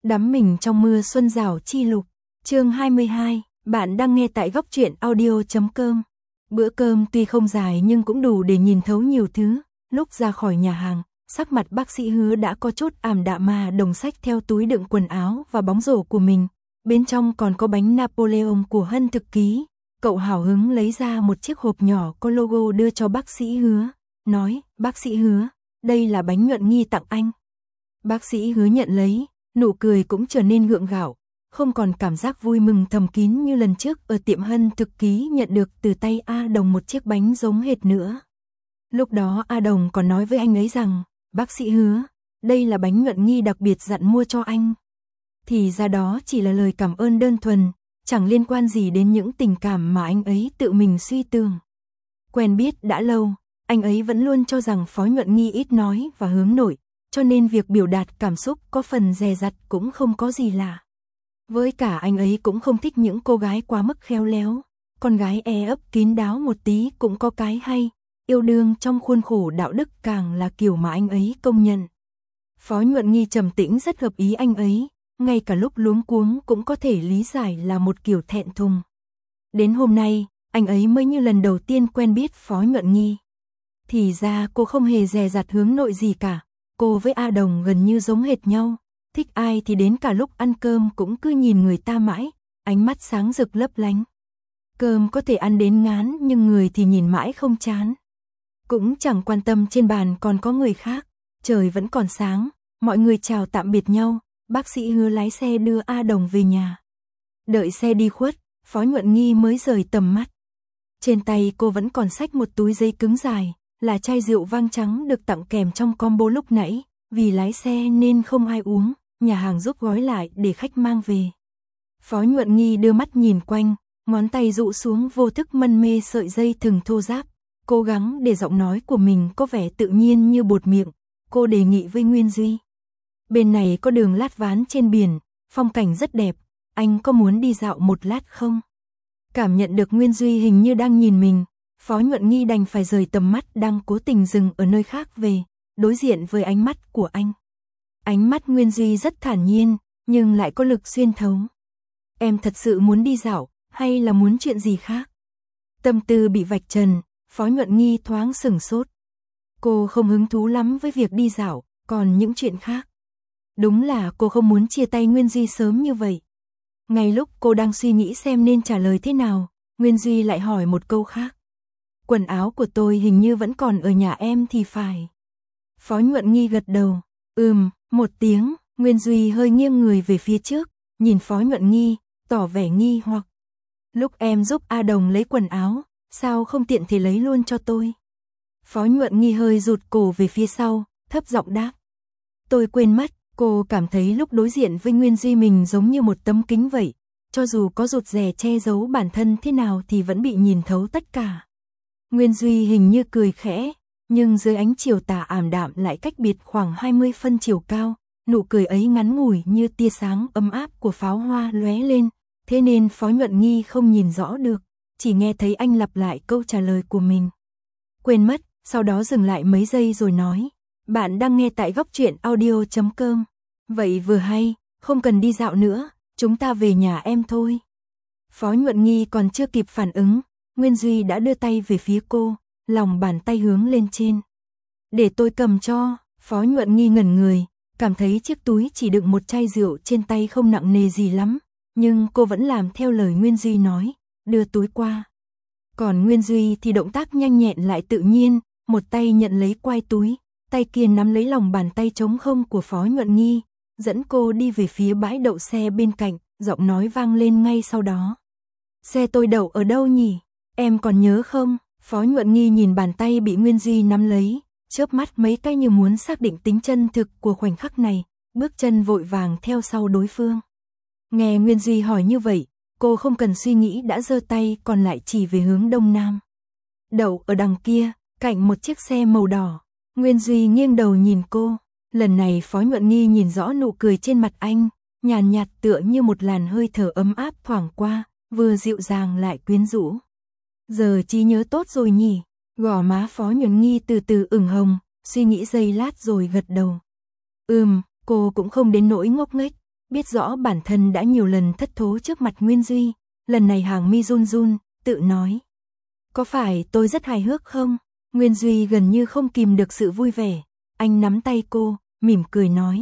Đắm mình trong mưa xuân rào chi lục. Chương 22, bạn đang nghe tại góc truyện audio.com. Bữa cơm tuy không dài nhưng cũng đủ để nhìn thấu nhiều thứ. Lúc ra khỏi nhà hàng, sắc mặt bác sĩ Hứa đã có chút ảm đạm mà đồng xách theo túi đựng quần áo và bóng rổ của mình. Bên trong còn có bánh Napoleon của Hân Thực Ký. Cậu hào hứng lấy ra một chiếc hộp nhỏ có logo đưa cho bác sĩ Hứa. Nói, bác sĩ Hứa, đây là bánh Nhuận Nhi tặng anh. Bác sĩ Hứa nhận lấy, nụ cười cũng trở nên gượng gạo, không còn cảm giác vui mừng thầm kín như lần trước ở tiệm Hân Thực Ký nhận được từ tay A Đồng một chiếc bánh giống hệt nữa. Lúc đó A Đồng còn nói với anh ấy rằng, bác sĩ Hứa, đây là bánh Nhuận Nhi đặc biệt dặn mua cho anh. Thì ra đó chỉ là lời cảm ơn đơn thuần, chẳng liên quan gì đến những tình cảm mà anh ấy tự mình suy tưởng. Quen biết đã lâu, anh ấy vẫn luôn cho rằng Phó Nhuận Nhi ít nói và hướng nội, cho nên việc biểu đạt cảm xúc có phần dè dặt cũng không có gì lạ. Với cả anh ấy cũng không thích những cô gái quá mức khéo léo, con gái ấp kín đáo một tí cũng có cái hay, yêu đương trong khuôn khổ đạo đức càng là kiểu mà anh ấy công nhận. Phó Nhuận Nhi trầm tĩnh rất hợp ý anh ấy, ngay cả lúc luống cuống cũng có thể lý giải là một kiểu thẹn thùng. Đến hôm nay, anh ấy mới như lần đầu tiên quen biết Phó Nhuận Nhi. Thì ra cô không hề dè dặt hướng nội gì cả. Cô với A Đồng gần như giống hệt nhau, thích ai thì đến cả lúc ăn cơm cũng cứ nhìn người ta mãi, ánh mắt sáng rực lấp lánh. Cơm có thể ăn đến ngán nhưng người thì nhìn mãi không chán. Cũng chẳng quan tâm trên bàn còn có người khác, trời vẫn còn sáng, mọi người chào tạm biệt nhau, bác sĩ Hứa lái xe đưa A Đồng về nhà. Đợi xe đi khuất, Phó Nhuận Nhi mới rời tầm mắt. Trên tay cô vẫn còn xách một túi giấy cứng dài, là chai rượu vang trắng được tặng kèm trong combo lúc nãy, vì lái xe nên không ai uống, nhà hàng giúp gói lại để khách mang về. Phó Nhuận Nhi đưa mắt nhìn quanh, ngón tay dụ xuống vô thức mân mê sợi dây thừng thô ráp, cố gắng để giọng nói của mình có vẻ tự nhiên như bột miệng. Cô đề nghị với Nguyên Duy. Bên này có đường lát ván trên biển, phong cảnh rất đẹp, anh có muốn đi dạo một lát không? Cảm nhận được Nguyên Duy hình như đang nhìn mình, Phó Nhuận Nhi đành phải rời tầm mắt đang cố tình dừng ở nơi khác về, đối diện với ánh mắt của anh. Ánh mắt Nguyên Duy rất thản nhiên, nhưng lại có lực xuyên thấu. Em thật sự muốn đi dạo, hay là muốn chuyện gì khác? Tâm tư bị vạch trần, Phó Nhuận Nhi thoáng sửng sốt. Cô không hứng thú lắm với việc đi dạo, còn những chuyện khác. Đúng là cô không muốn chia tay Nguyên Duy sớm như vậy. Ngay lúc cô đang suy nghĩ xem nên trả lời thế nào, Nguyên Duy lại hỏi một câu khác. Quần áo của tôi hình như vẫn còn ở nhà em thì phải. Phó Nhuận Nhi gật đầu. Một tiếng, Nguyên Duy hơi nghiêng người về phía trước, nhìn Phó Nhuận Nhi, tỏ vẻ nghi hoặc. Lúc em giúp A Đồng lấy quần áo, sao không tiện thể lấy luôn cho tôi? Phó Nhuận Nhi hơi rụt cổ về phía sau, thấp giọng đáp. Tôi quên mất, cô cảm thấy lúc đối diện với Nguyên Duy mình giống như một tấm kính vậy. Cho dù có rụt rè che giấu bản thân thế nào thì vẫn bị nhìn thấu tất cả. Nguyên Duy hình như cười khẽ, nhưng dưới ánh chiều tà ảm đạm lại cách biệt khoảng 20 phân chiều cao, nụ cười ấy ngắn ngủi như tia sáng ấm áp của pháo hoa lóe lên, thế nên Phó Nhuận Nhi không nhìn rõ được, chỉ nghe thấy anh lặp lại câu trả lời của mình. Quên mất, sau đó dừng lại mấy giây rồi nói, bạn đang nghe tại góc truyện audio.com. Vậy vừa hay, không cần đi dạo nữa, chúng ta về nhà em thôi. Phó Nhuận Nhi còn chưa kịp phản ứng, Nguyên Duy đã đưa tay về phía cô, lòng bàn tay hướng lên trên. Để tôi cầm cho. Phó Nhuận Nhi ngẩn người, cảm thấy chiếc túi chỉ đựng một chai rượu trên tay không nặng nề gì lắm, nhưng cô vẫn làm theo lời Nguyên Duy nói, đưa túi qua. Còn Nguyên Duy thì động tác nhanh nhẹn lại tự nhiên, một tay nhận lấy quai túi, tay kia nắm lấy lòng bàn tay trống không của Phó Nhuận Nhi, dẫn cô đi về phía bãi đậu xe bên cạnh, giọng nói vang lên ngay sau đó. Xe tôi đậu ở đâu nhỉ? Em còn nhớ không? Phó Nhuận Nhi nhìn bàn tay bị Nguyên Duy nắm lấy, chớp mắt mấy cái như muốn xác định tính chân thực của khoảnh khắc này, bước chân vội vàng theo sau đối phương. Nghe Nguyên Duy hỏi như vậy, cô không cần suy nghĩ đã giơ tay còn lại chỉ về hướng đông nam. Đậu ở đằng kia, cạnh một chiếc xe màu đỏ. Nguyên Duy nghiêng đầu nhìn cô, lần này Phó Nhuận Nhi nhìn rõ nụ cười trên mặt anh, nhàn nhạt tựa như một làn hơi thở ấm áp thoảng qua, vừa dịu dàng lại quyến rũ. Giờ trí nhớ tốt rồi nhỉ? Gò má Phó Nhuận Nhi từ từ ửng hồng, suy nghĩ giây lát rồi gật đầu. Cô cũng không đến nỗi ngốc nghếch, biết rõ bản thân đã nhiều lần thất thố trước mặt Nguyên Duy, lần này hàng mi run run, tự nói. Có phải tôi rất hài hước không? Nguyên Duy gần như không kìm được sự vui vẻ, anh nắm tay cô, mỉm cười nói.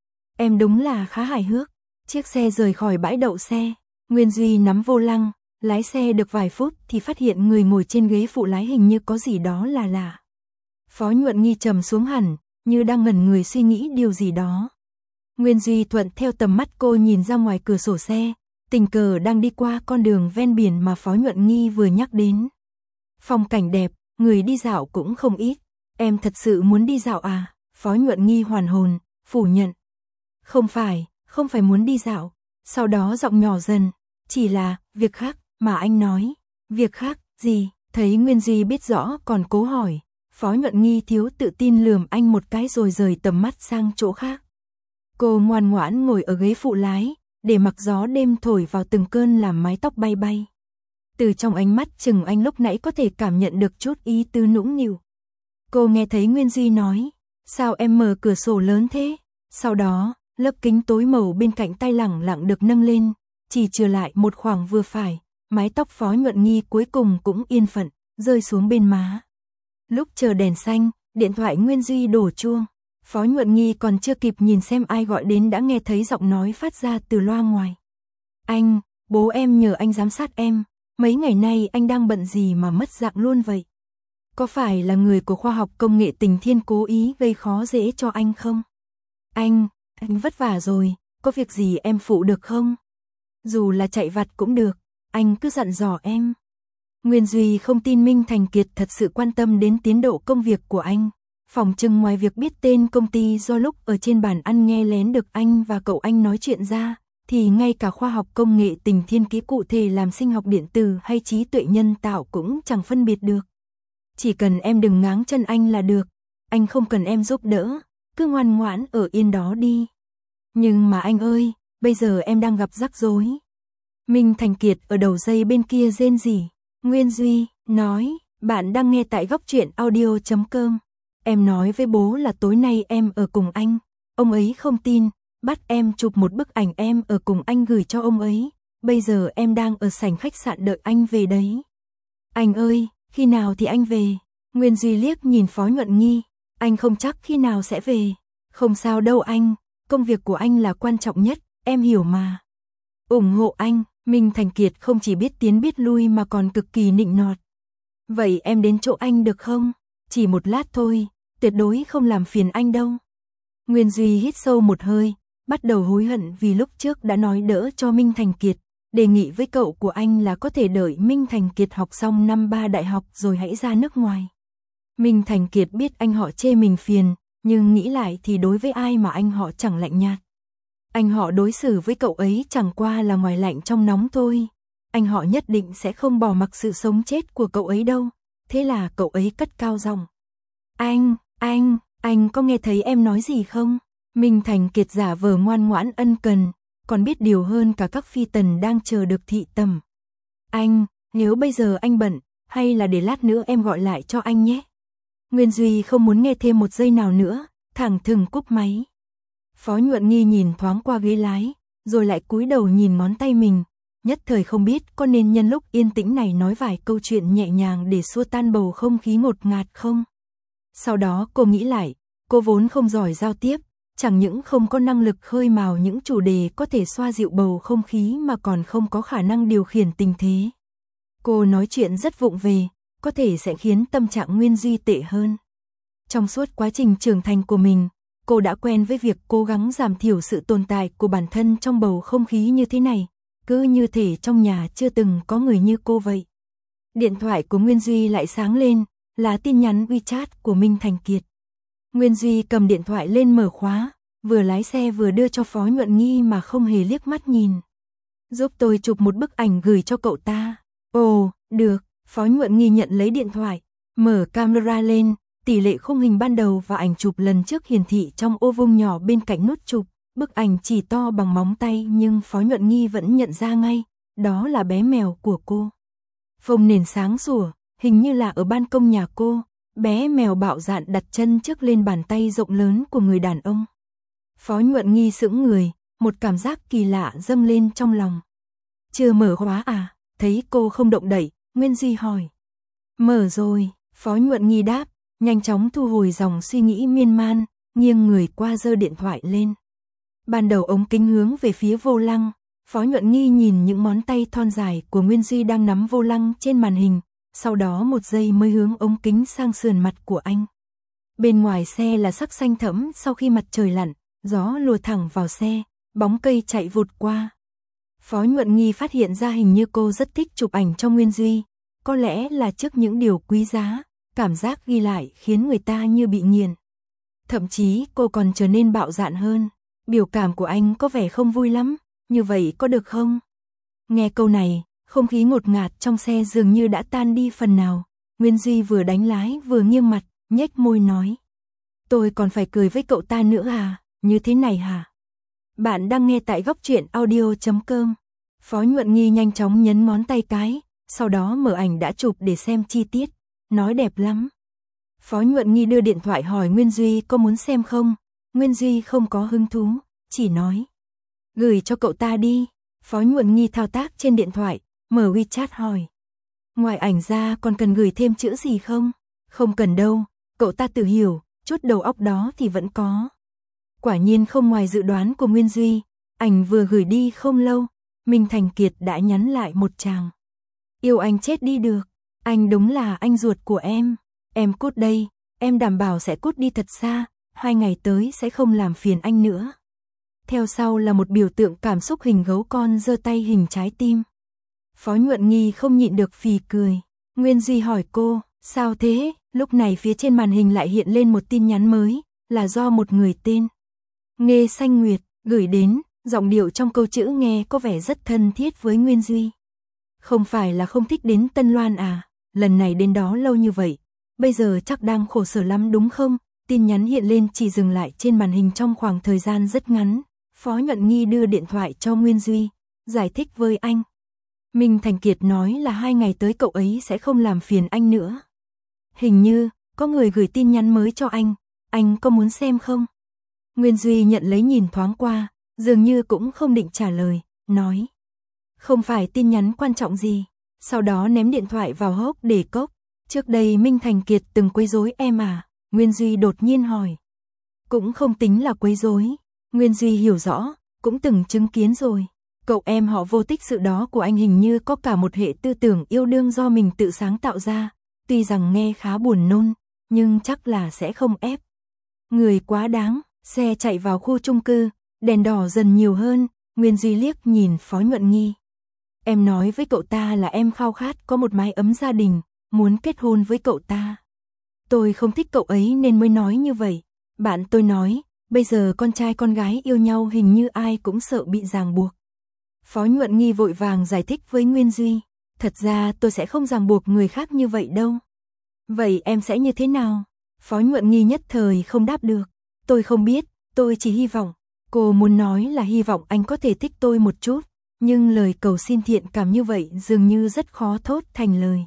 Em đúng là khá hài hước. Chiếc xe rời khỏi bãi đậu xe, Nguyên Duy nắm vô lăng, lái xe được vài phút thì phát hiện người ngồi trên ghế phụ lái hình như có gì đó là lạ. Phó Nhuận Nghi trầm xuống hẳn, như đang ngẩn người suy nghĩ điều gì đó. Nguyên Duy thuận theo tầm mắt cô nhìn ra ngoài cửa sổ xe, tình cờ đang đi qua con đường ven biển mà Phó Nhuận Nghi vừa nhắc đến. Phong cảnh đẹp, người đi dạo cũng không ít. Em thật sự muốn đi dạo à? Phó Nhuận Nghi hoàn hồn, phủ nhận. Không phải muốn đi dạo. Sau đó giọng nhỏ dần, chỉ là, việc khác, mà anh nói. Việc khác, gì? Thấy Nguyên Duy biết rõ còn cố hỏi. Phó Nhuận Nghi thiếu tự tin lườm anh một cái rồi rời tầm mắt sang chỗ khác. Cô ngoan ngoãn ngồi ở ghế phụ lái, để mặc gió đêm thổi vào từng cơn làm mái tóc bay bay. Từ trong ánh mắt chừng anh lúc nãy có thể cảm nhận được chút ý tứ nũng nịu. Cô nghe thấy Nguyên Duy nói, sao em mở cửa sổ lớn thế? Sau đó, lớp kính tối màu bên cạnh tay lẳng lặng được nâng lên, chỉ chừa lại một khoảng vừa phải, mái tóc Phó Nhuận Nghi cuối cùng cũng yên phận, rơi xuống bên má. Lúc chờ đèn xanh, điện thoại Nguyên Duy đổ chuông. Phó Nhuận Nghi còn chưa kịp nhìn xem ai gọi đến đã nghe thấy giọng nói phát ra từ loa ngoài. Anh, bố em nhờ anh giám sát em, mấy ngày nay anh đang bận gì mà mất dạng luôn vậy? Có phải là người của khoa học công nghệ Tình Thiên cố ý gây khó dễ cho anh không? Anh vất vả rồi, có việc gì em phụ được không? Dù là chạy vặt cũng được, anh cứ dặn dò em. Nguyên Duy không tin Minh Thành Kiệt thật sự quan tâm đến tiến độ công việc của anh. Phòng trừng ngoài việc biết tên công ty do lúc ở trên bàn ăn nghe lén được anh và cậu anh nói chuyện ra, thì ngay cả khoa học công nghệ Tình Thiên ký cụ thể làm sinh học điện tử hay trí tuệ nhân tạo cũng chẳng phân biệt được. Chỉ cần em đừng ngáng chân anh là được, anh không cần em giúp đỡ, cứ ngoan ngoãn ở yên đó đi. Nhưng mà anh ơi, bây giờ em đang gặp rắc rối. Minh Thành Kiệt ở đầu dây bên kia rên rỉ. Nguyên Duy nói, bạn đang nghe tại góc truyện audio.com. Em nói với bố là tối nay em ở cùng anh. Ông ấy không tin, bắt em chụp một bức ảnh em ở cùng anh gửi cho ông ấy. Bây giờ em đang ở sảnh khách sạn đợi anh về đấy. Anh ơi, khi nào thì anh về? Nguyên Duy liếc nhìn Phó Nhuận Nghi. Anh không chắc khi nào sẽ về. Không sao đâu anh, công việc của anh là quan trọng nhất, em hiểu mà. Ủng hộ anh. Minh Thành Kiệt không chỉ biết tiến biết lui mà còn cực kỳ nịnh nọt. Vậy em đến chỗ anh được không? Chỉ một lát thôi, tuyệt đối không làm phiền anh đâu. Nguyên Duy hít sâu một hơi, bắt đầu hối hận vì lúc trước đã nói đỡ cho Minh Thành Kiệt, đề nghị với cậu của anh là có thể đợi Minh Thành Kiệt học xong năm 3 đại học rồi hãy ra nước ngoài. Minh Thành Kiệt biết anh họ chê mình phiền, nhưng nghĩ lại thì đối với ai mà anh họ chẳng lạnh nhạt. Anh họ đối xử với cậu ấy chẳng qua là ngoài lạnh trong nóng thôi. Anh họ nhất định sẽ không bỏ mặc sự sống chết của cậu ấy đâu. Thế là cậu ấy cất cao giọng. Anh có nghe thấy em nói gì không? Minh Thành Kiệt giả vờ ngoan ngoãn ân cần, còn biết điều hơn cả các phi tần đang chờ được thị tầm. Anh, nếu bây giờ anh bận, hay là để lát nữa em gọi lại cho anh nhé. Nguyên Duy không muốn nghe thêm một giây nào nữa, thẳng thừng cúp máy. Phó Nhuận Nghi nhìn thoáng qua ghế lái, rồi lại cúi đầu nhìn ngón tay mình, nhất thời không biết có nên nhân lúc yên tĩnh này nói vài câu chuyện nhẹ nhàng để xua tan bầu không khí ngột ngạt không. Sau đó cô nghĩ lại, cô vốn không giỏi giao tiếp, chẳng những không có năng lực khơi mào những chủ đề có thể xoa dịu bầu không khí mà còn không có khả năng điều khiển tình thế. Cô nói chuyện rất vụng về, có thể sẽ khiến tâm trạng Nguyên Duy tệ hơn. Trong suốt quá trình trưởng thành của mình, cô đã quen với việc cố gắng giảm thiểu sự tồn tại của bản thân trong bầu không khí như thế này, cứ như thể trong nhà chưa từng có người như cô vậy. Điện thoại của Nguyên Duy lại sáng lên, là tin nhắn WeChat của Minh Thành Kiệt. Nguyên Duy cầm điện thoại lên mở khóa, vừa lái xe vừa đưa cho Phó Nhuận Nghi mà không hề liếc mắt nhìn. Giúp tôi chụp một bức ảnh gửi cho cậu ta. Ồ, được, Phó Nhuận Nghi nhận lấy điện thoại, mở camera lên. Tỷ lệ khung hình ban đầu và ảnh chụp lần trước hiển thị trong ô vuông nhỏ bên cạnh nút chụp, bức ảnh chỉ to bằng móng tay nhưng Phó Nhuận Nghi vẫn nhận ra ngay, đó là bé mèo của cô. Phông nền sáng sủa, hình như là ở ban công nhà cô, bé mèo bạo dạn đặt chân trước lên bàn tay rộng lớn của người đàn ông. Phó Nhuận Nghi sững người, một cảm giác kỳ lạ dâng lên trong lòng. Chưa mở khóa à? Thấy cô không động đậy, Nguyên Duy hỏi. Mở rồi, Phó Nhuận Nghi đáp, nhanh chóng thu hồi dòng suy nghĩ miên man, nghiêng người qua giơ điện thoại lên. Ban đầu ống kính hướng về phía vô lăng, Phó Nhuận Nghi nhìn những ngón tay thon dài của Nguyên Duy đang nắm vô lăng trên màn hình, sau đó một giây mới hướng ống kính sang sườn mặt của anh. Bên ngoài xe là sắc xanh thẫm sau khi mặt trời lặn, gió lùa thẳng vào xe, bóng cây chạy vụt qua. Phó Nhuận Nghi phát hiện ra hình như cô rất thích chụp ảnh cho Nguyên Duy, có lẽ là trước những điều quý giá, cảm giác ghi lại khiến người ta như bị nghiền. Thậm chí cô còn trở nên bạo dạn hơn, biểu cảm của anh có vẻ không vui lắm, như vậy có được không? Nghe câu này, không khí ngột ngạt trong xe dường như đã tan đi phần nào, Nguyên Duy vừa đánh lái vừa nghiêng mặt, nhếch môi nói. Tôi còn phải cười với cậu ta nữa à, như thế này hả? Bạn đang nghe tại góc truyện audio.com. Phó Nhuận Nghi nhanh chóng nhấn ngón tay cái, sau đó mở ảnh đã chụp để xem chi tiết, nói đẹp lắm. Phó Nhuận Nghi đưa điện thoại hỏi Nguyên Duy có muốn xem không, Nguyên Duy không có hứng thú, chỉ nói. Gửi cho cậu ta đi, Phó Nhuận Nghi thao tác trên điện thoại, mở WeChat hỏi. Ngoài ảnh ra còn cần gửi thêm chữ gì không? Không cần đâu, cậu ta tự hiểu, chút đầu óc đó thì vẫn có. Quả nhiên không ngoài dự đoán của Nguyên Duy, ảnh vừa gửi đi không lâu, Minh Thành Kiệt đã nhắn lại một tràng. Yêu anh chết đi được, anh đúng là anh ruột của em cút đây, em đảm bảo sẽ cút đi thật xa, 2 ngày tới sẽ không làm phiền anh nữa. Theo sau là một biểu tượng cảm xúc hình gấu con giơ tay hình trái tim. Phó Nhuận Nghi không nhịn được phì cười. Nguyên Duy hỏi cô, sao thế? Lúc này phía trên màn hình lại hiện lên một tin nhắn mới, là do một người tên Nghê Xanh Nguyệt gửi đến, giọng điệu trong câu chữ nghe có vẻ rất thân thiết với Nguyên Duy. Không phải là không thích đến Tân Loan à, lần này đến đó lâu như vậy, bây giờ chắc đang khổ sở lắm đúng không? Tin nhắn hiện lên chỉ dừng lại trên màn hình trong khoảng thời gian rất ngắn. Phó Nhuận Nghi đưa điện thoại cho Nguyên Duy, giải thích với anh. Minh Thành Kiệt nói là 2 ngày tới cậu ấy sẽ không làm phiền anh nữa. Hình như, có người gửi tin nhắn mới cho anh có muốn xem không? Nguyên Duy nhận lấy nhìn thoáng qua, dường như cũng không định trả lời, nói. Không phải tin nhắn quan trọng gì, sau đó ném điện thoại vào hốc để cốc. Trước đây Minh Thành Kiệt từng quấy rối em à? Nguyên Duy đột nhiên hỏi. Cũng không tính là quấy rối, Nguyên Duy hiểu rõ, cũng từng chứng kiến rồi. Cậu em họ Vô Tích Sự đó của anh hình như có cả một hệ tư tưởng yêu đương do mình tự sáng tạo ra, tuy rằng nghe khá buồn nôn, nhưng chắc là sẽ không ép. Người quá đáng, xe chạy vào khu chung cư, đèn đỏ dần nhiều hơn, Nguyên Duy liếc nhìn Phó Nhuận Nghi. Em nói với cậu ta là em khao khát có một mái ấm gia đình, muốn kết hôn với cậu ta. Tôi không thích cậu ấy nên mới nói như vậy. Bạn tôi nói, bây giờ con trai con gái yêu nhau hình như ai cũng sợ bị ràng buộc. Phó Nhuận Nghi vội vàng giải thích với Nguyên Duy. Thật ra tôi sẽ không ràng buộc người khác như vậy đâu. Vậy em sẽ như thế nào? Phó Nhuận Nghi nhất thời không đáp được. Tôi không biết, tôi chỉ hy vọng. Cô muốn nói là hy vọng anh có thể thích tôi một chút. Nhưng lời cầu xin thiện cảm như vậy dường như rất khó thốt thành lời.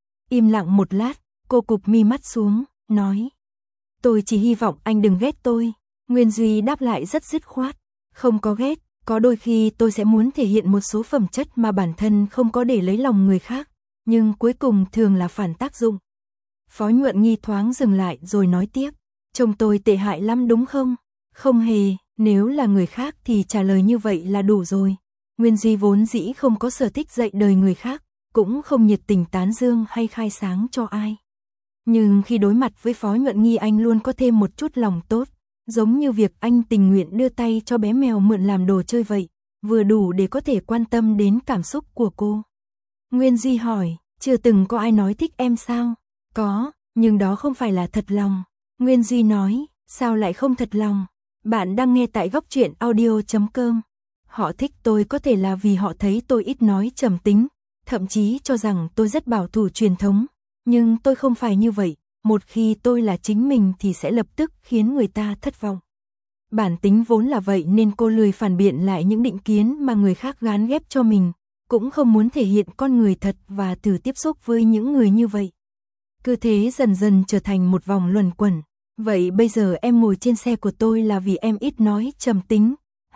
Im lặng một lát, cô cụp mi mắt xuống, nói. Tôi chỉ hy vọng anh đừng ghét tôi. Nguyên Duy đáp lại rất dứt khoát. Không có ghét, có đôi khi tôi sẽ muốn thể hiện một số phẩm chất mà bản thân không có để lấy lòng người khác, nhưng cuối cùng thường là phản tác dụng. Phó Nhuận Nghi thoáng dừng lại rồi nói tiếp. Chồng tôi tệ hại lắm đúng không? Không hề, nếu là người khác thì trả lời như vậy là đủ rồi. Nguyên Duy vốn dĩ không có sở thích dạy đời người khác, cũng không nhiệt tình tán dương hay khai sáng cho ai. Nhưng khi đối mặt với Phó Nhuận Nghi anh luôn có thêm một chút lòng tốt, giống như việc anh tình nguyện đưa tay cho bé mèo mượn làm đồ chơi vậy, vừa đủ để có thể quan tâm đến cảm xúc của cô. Nguyên Duy hỏi, chưa từng có ai nói thích em sao? Có, nhưng đó không phải là thật lòng. Nguyên Duy nói, sao lại không thật lòng? Bạn đang nghe tại góc truyện audio.com. Họ thích tôi có thể là vì họ thấy tôi ít nói trầm tính, thậm chí cho rằng tôi rất bảo thủ truyền thống. Nhưng tôi không phải như vậy, một khi tôi là chính mình thì sẽ lập tức khiến người ta thất vọng. Bản tính vốn là vậy nên cô lười phản biện lại những định kiến mà người khác gán ghép cho mình, cũng không muốn thể hiện con người thật và thử tiếp xúc với những người như vậy. Cứ thế dần dần trở thành một vòng luẩn quẩn. Vậy bây giờ em ngồi trên xe của tôi là vì em ít nói trầm tính,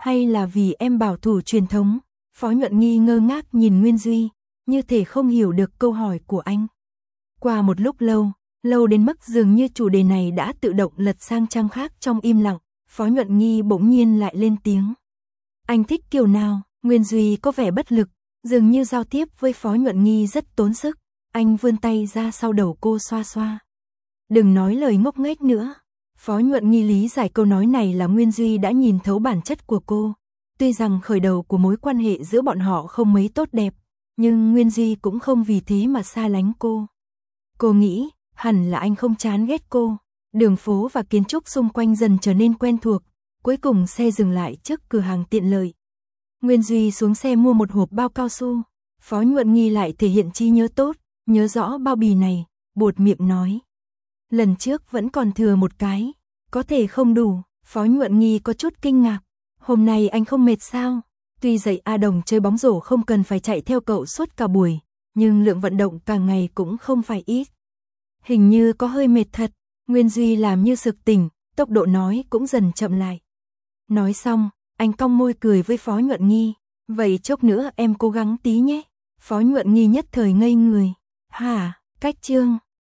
Hay là vì em bảo thủ truyền thống? Phó Nhuận Nghi ngơ ngác nhìn Nguyên Duy, như thể không hiểu được câu hỏi của anh. Qua một lúc lâu đến mức dường như chủ đề này đã tự động lật sang trang khác trong im lặng, Phó Nhuận Nghi bỗng nhiên lại lên tiếng. Anh thích kiểu nào? Nguyên Duy có vẻ bất lực, dường như giao tiếp với Phó Nhuận Nghi rất tốn sức, anh vươn tay ra sau đầu cô xoa xoa. Đừng nói lời ngốc nghếch nữa. Phó Nhuận Nghi lý giải câu nói này là Nguyên Duy đã nhìn thấu bản chất của cô. Tuy rằng khởi đầu của mối quan hệ giữa bọn họ không mấy tốt đẹp, nhưng Nguyên Duy cũng không vì thế mà xa lánh cô. Cô nghĩ, hẳn là anh không chán ghét cô. Đường phố và kiến trúc xung quanh dần trở nên quen thuộc, cuối cùng xe dừng lại trước cửa hàng tiện lợi. Nguyên Duy xuống xe mua một hộp bao cao su. Phó Nhuận Nghi lại thể hiện trí nhớ tốt, nhớ rõ bao bì này, buột miệng nói. Lần trước vẫn còn thừa một cái, có thể không đủ. Phó Nhuận Nghi có chút kinh ngạc. Hôm nay anh không mệt sao? Tuy dạy A Đồng chơi bóng rổ không cần phải chạy theo cậu suốt cả buổi, nhưng lượng vận động cả ngày cũng không phải ít. Hình như có hơi mệt thật. Nguyên Duy làm như sực tỉnh, tốc độ nói cũng dần chậm lại. Nói xong, anh cong môi cười với Phó Nhuận Nghi. Vậy chốc nữa em cố gắng tí nhé. Phó Nhuận Nghi nhất thời ngây người. Hả, cách chương